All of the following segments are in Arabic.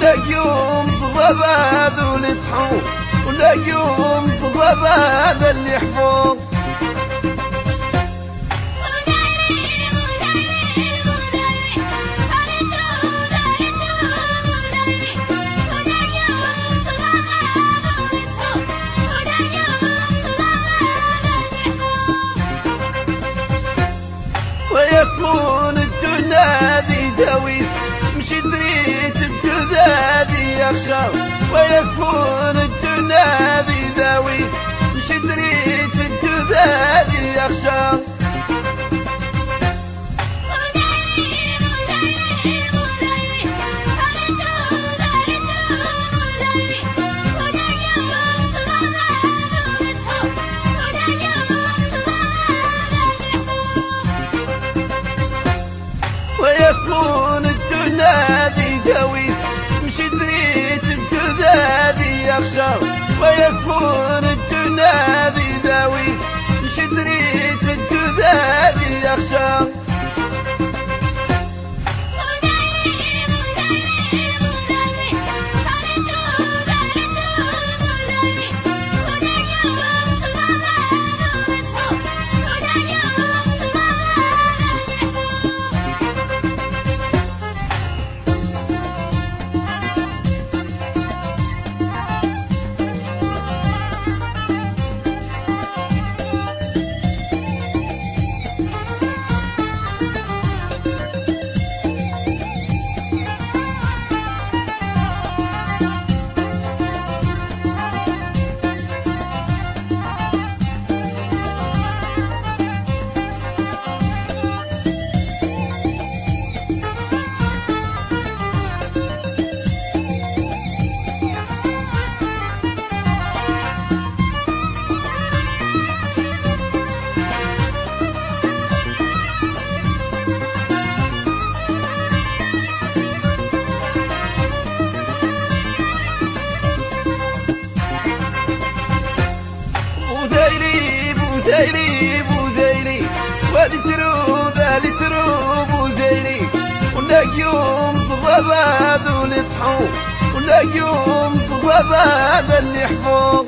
ونجوم ضباب ولتحوم ونجوم ضباب اللي يحفظ ويصون الجنادي داويد مشي دريت الجدادي يخشى ويصون الجنادي داويد مشي دريت الجدادي يخشى ويصون الجنادي داويد مشي دريت الجدادي يخشى ويصون الجنادي داويد مشي دريت الجدادي يخشى بوذيلي بوذيلي وادي تروب اللي تروب بوذيلي ونجوم ضباب ولتحوم ونجوم ضباب اللي يحفظ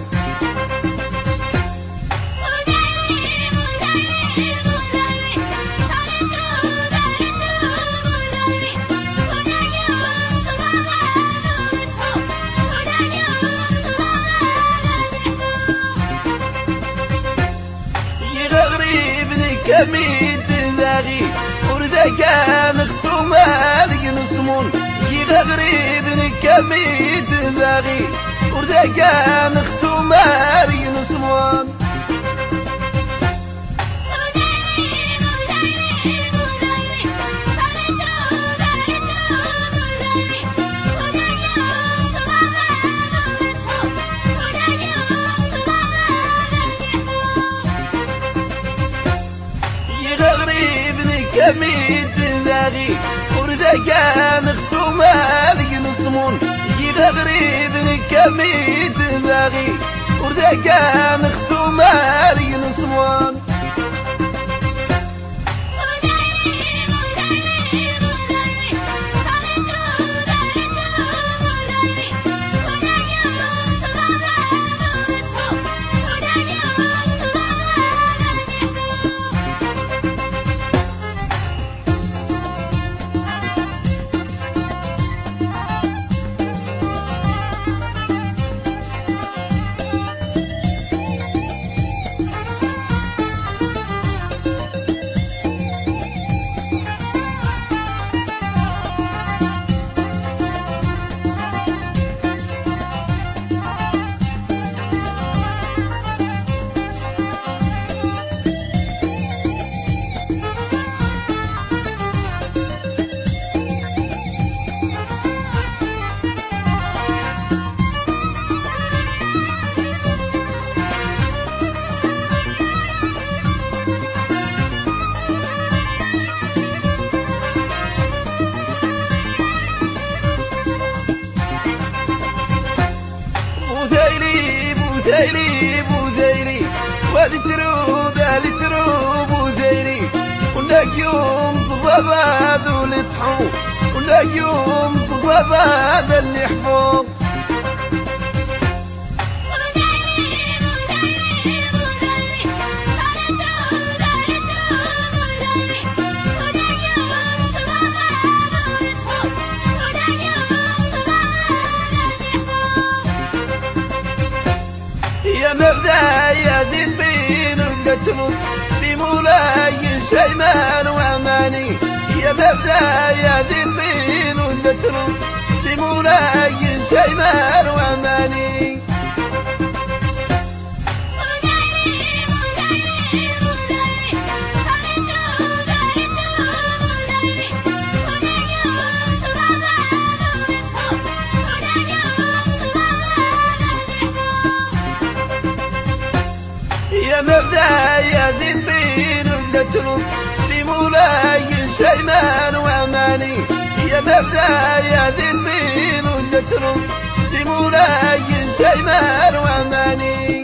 كميد ذاغي وردا كان خصومال ينصمون يغا غريب كميد ذاغي وردا كان خصومال ينصمون كميد ذاغي وردا كان خصومال ينصمون يغا غريب كميد ذاغي وردا كان خصومال ينصمون بوذيلي بوذيلي وادي تروب اللي تروب بوذيلي ونجوم ضباب ولتحوم ونجوم هذا اللي حفظ يا مبدايا ذي الطين وقتل بمولاي شيمان واماني يا مبدايا ذي الطين وقتل بمولاي شيمان واماني يا مبدايا ذي الطين وقتل بمولاي شيمان واماني يا مبدايا ذي الطين وقتل بمولاي شيمان واماني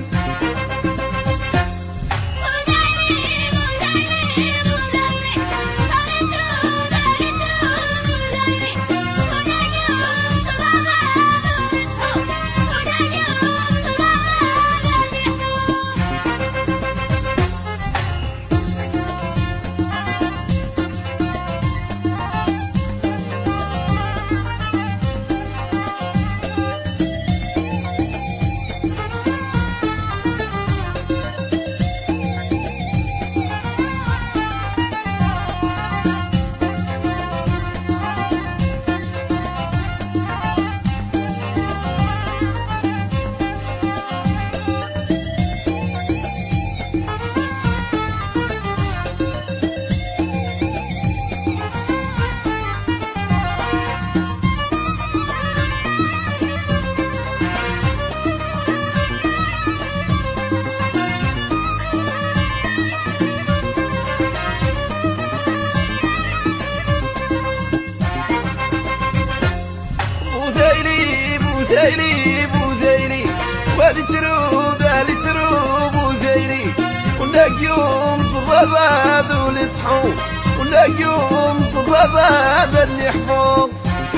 بوذيلي والترو بوذيلي ونلاقي يوم صباب هذا اللي طحو ونلاقي يوم صباب هذا اللي حفظ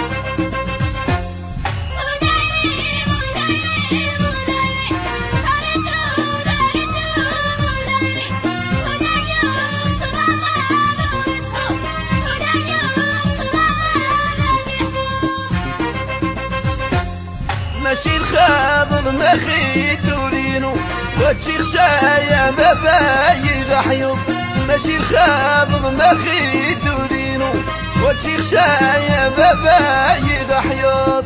ماشي الخاضر ما خيتورينو وتشيخ شايا ما بايد حيض ماشي الخاضر ما خيتورينو وتشيخ شايا ما بايد حيض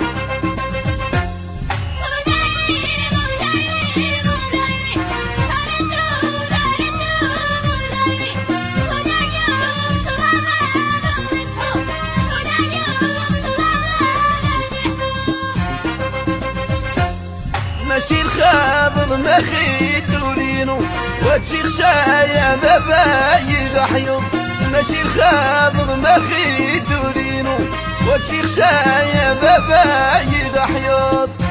ماشي الخاضر ما خيتورينو وتشيخ شايا ما بايد حيض ماشي الخاضر ما خيتورينو وتشيخ شايا ما بايد حيض